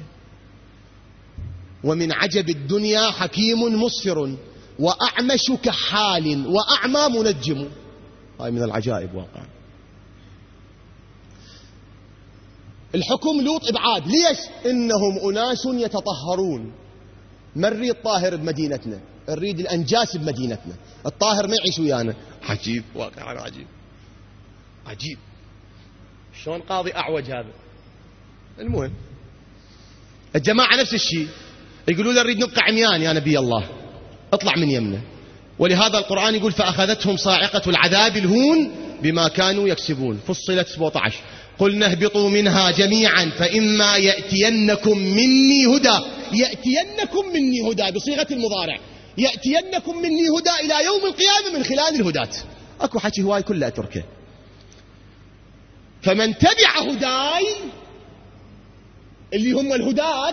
ومن عجب الدنيا حكيم مصفر وأعمش كحال وأعمى منجم. هاي من العجائب واقعا. الحكم لوط إبعاد. ليش؟ إنهم أناس يتطهرون. ما نريد طاهر بمدينتنا، نريد الأنجاس بمدينتنا، الطاهر ما يعيش ويانا. عجيب واقعا، عجيب عجيب. شلون قاضي أعوج هذا؟ المهم الجماعة نفس الشيء يقولوا له نريد نبقى عميان يا نبي الله، اطلع من يمنا. ولهذا القرآن يقول فأخذتهم صاعقة العذاب الهون بما كانوا يكسبون. فصلت 17. قلنا اهبطوا منها جميعا فإما يأتينكم مني هدى. يأتينكم مني هدى بصيغة المضارع، يأتينكم مني هدى إلى يوم القيامة من خلال الهداة. أكو حكي هواي كلها تركه. فمن تبع هداي اللي هم الهداة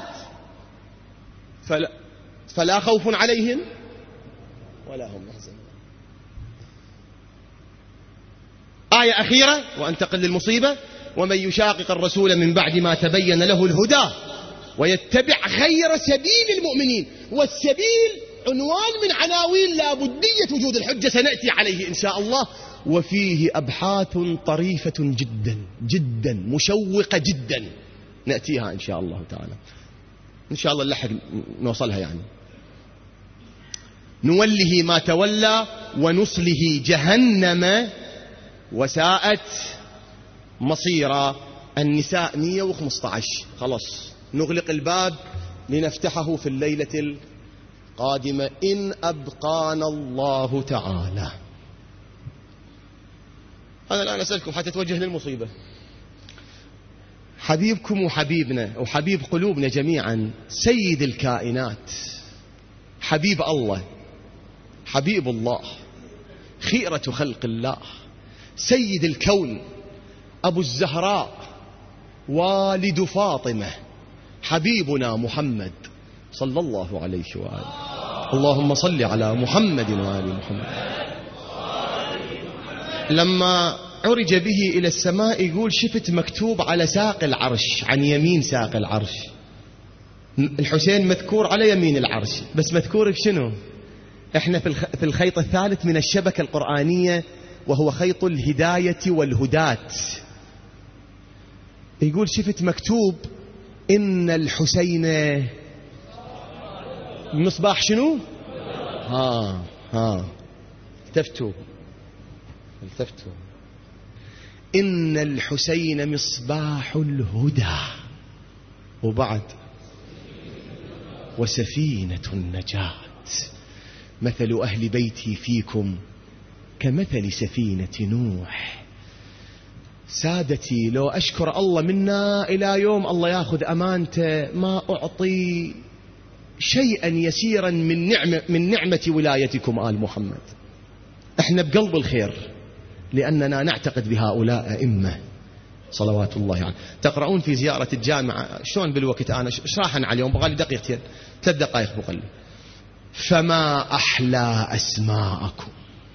فلا خوف عليهم ولا هم يحزنون. آية أخيرة وأنتقل للمصيبة: ومن يشاقق الرسول من بعد ما تبين له الهدى ويتبع غير سبيل المؤمنين. والسبيل عنوان من عناوين لابدية وجود الحجة، سنأتي عليه إن شاء الله، وفيه أبحاث طريفة جدا جدا مشوقة جدا نأتيها إن شاء الله تعالى، إن شاء الله نلحق نوصلها. يعني نوله ما تولى ونصله جهنم وساءت مصيرا. النساء 115. خلاص نغلق الباب لنفتحه في الليلة القادمة إن أبقانا الله تعالى. أنا الآن أسألكم حتى توجه للمصيبة. حبيبكم وحبيبنا وحبيب قلوبنا جميعا، سيد الكائنات، حبيب الله، حبيب الله، خيرة خلق الله، سيد الكون، أبو الزهراء، والد فاطمة، حبيبنا محمد صلى الله عليه وآله. اللهم صل على محمد وآل محمد. لما عرج به إلى السماء يقول شفت مكتوب على ساق العرش، عن يمين ساق العرش، الحسين مذكور على يمين العرش، بس مذكور بشنو؟ احنا في الخيط الثالث من الشبكة القرآنية، وهو خيط الهداية والهداة. يقول شفت مكتوب إن الحسين مصباح شنو؟ التفتوا إن الحسين مصباح الهدى، وبعد وسفينة النجاة، مثل أهل بيتي فيكم كمثل سفينة نوح. سادتي لو أشكر الله منا إلى يوم الله يأخذ أمانته ما أعطي شيئا يسيرا من نعمة ولايتكم آل محمد. احنا بقلب الخير لأننا نعتقد بهؤلاء أئمة صلوات الله عليه. تقرؤون في زيارة الجامعة شلون بالوقت، أنا شراحا على اليوم بغالي دقيقتين 3 دقائق بقلي. فما أحلى أسماءكم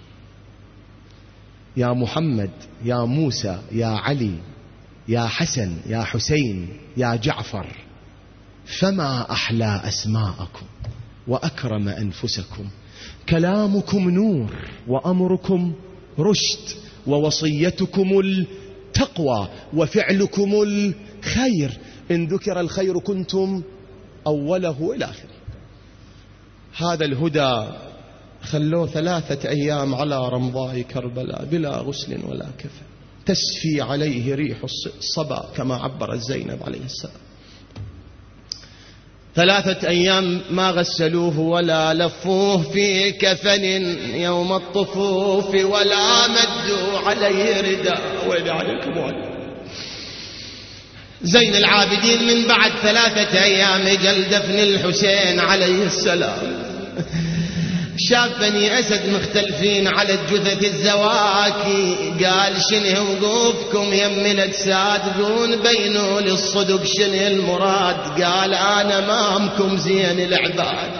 يا محمد، يا موسى، يا علي، يا حسن، يا حسين، يا جعفر، فما أحلى أسماءكم وأكرم أنفسكم. كلامكم نور وأمركم رشد ووصيتكم التقوى وفعلكم الخير، إن ذكر الخير كنتم أوله إلى آخره. هذا الهدى خلوه 3 أيام على رمضاء كربلاء بلا غسل ولا كفن، تسفي عليه ريح الصبا كما عبرت زينب عليه السلام. 3 أيام ما غسلوه ولا لفوه في كفن يوم الطفوف ولا مدوا عليه رداء. ويل عليكم ويل. زين العابدين من بعد 3 أيام جل دفن الحسين عليه السلام، شاف بني أسد مختلفين على الجثث الزواكي، قال شنو وقوفكم يم الأجساد دون بينوا للصدق شنو المراد، قال أنا أمامكم زين العباد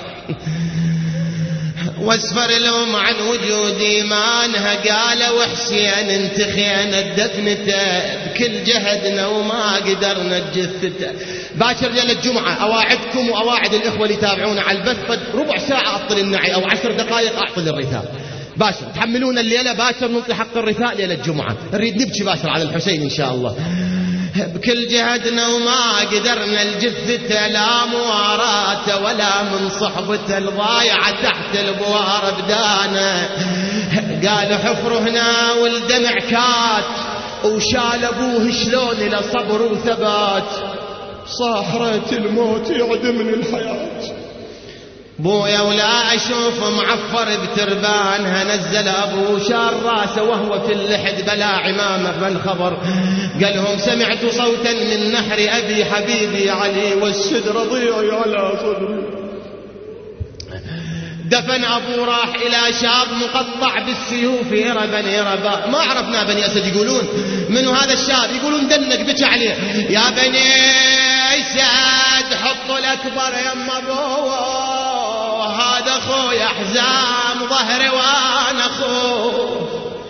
واسفر لهم عن وجود إيمانها، قال وحسين انت خيانة دفنته بكل جهدنا وما قدرنا جثته. باكر ليلة الجمعة أواعدكم وأواعد الإخوة اللي يتابعونا على البث قد ربع ساعة أعطل النعي أو 10 دقائق أعطل الرثاء. باشر تحملونا الليلة، باشر ننطي حق الرثاء ليلة الجمعة، نريد نبكي باشر على الحسين إن شاء الله. بكل جهدنا وما قدرنا الجثة لا مواراته ولا من صحبته الضايعة تحت البوار بدانا، قال حفر هنا والدمع كات وشال أبوه شلون إلى صبر وثبات، صاحرة الموت يعدمني الحياة. بويا ولا أشوف معفر بتربانها، نزل أبو شار راسه وهو في اللحد بلا عمامة بالخبر، قالهم سمعت صوتا من نحر أبي حبيبي علي والشد رضيعي على صدري. دفن أبو راح إلى شاب مقطع بالسيوف بني ربا، ما عرفنا بني أسد يقولون منو هذا الشاب، يقولون دنك بكى عليه، يا بني أسد حطوا الأكبر يم أبوه، هذا أخوي حزام ظهري وأنا أخوه،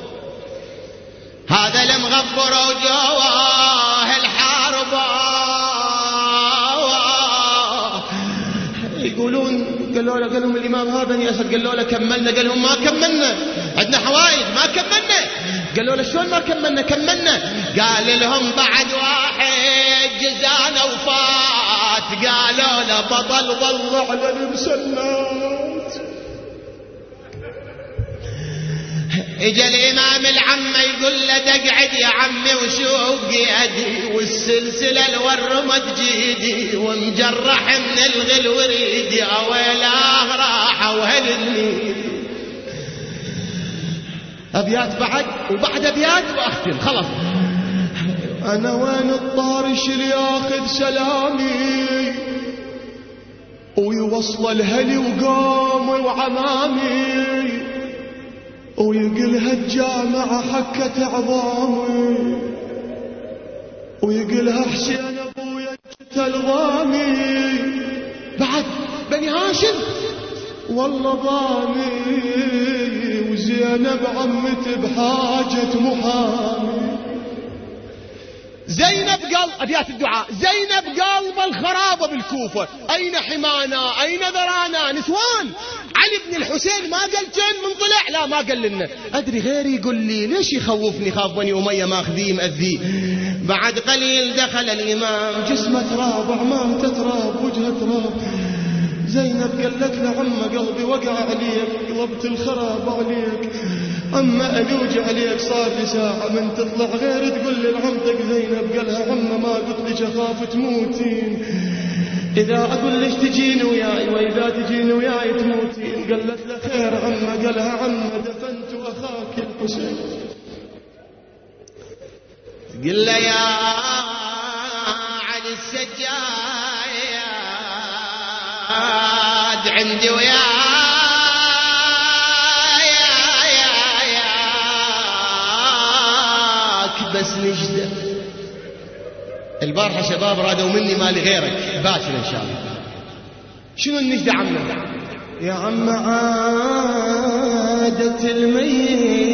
هذا المغفر وجواه الحرب. يقولون قالوا له، قال لهم الإمام هذا بني أسد. قالوا له كملنا. قال لهم ما كملنا، عندنا حوائج ما كملنا. قالوا له شلون ما كملنا؟ كملنا. قال لهم بعد واحد جزانا وفات. قالوا له بطل والله على المسنات. اجا الإمام العم يقول له تقعد يا عمي وشوق يدي، والسلسلة الورمت جيدي، ومجرح من الغل وريدي، يا ويلاه راح وهلني. أبيات بعد وبعد أبيات وأختم خلاص. أنا وين الطارش اللي ياخذ سلامي ويوصل الهلي وقامي وعمامي، ويقلها الجامعة حكة عظامي، ويقلها حسين أبويا الضامي. بعد بني هاشم والله ضامي، وزينب عمتي بحاجة محامي. زينب قلب أبيات الدعاء. زينب قلب الخرابة بالكوفة، أين حمانا أين ذرانا نسوان. علي بن الحسين ما قال كان من طلع، لا ما قال لنا. أدري غيري يقول لي ليش يخوفني، خاف بني أمية ماخذيه مأذيه. بعد قليل دخل الإمام جسمه تراب، عمامته تراب، وجهه تراب. زينب قالت له عم قلبي وقع عليك، قلبت الخراب عليك، أما ألوج عليك صار لي ساعة من تطلع غير تقول لي لعمتك زينب. قالها عم ما قلت لك أخاف تموتين، إذا أقول لك تجين وياي وإذا تجين وياي تموتين. قالت له خير عم. قالها عم دفنت أخاك الحسين. قل له يا علي السجاد عندي وياك بس نجدة. البارحة شباب رادوا مني مالي غيرك، باكر إن شاء الله. شنو النجدة عمنا؟ يا عم عادة الميت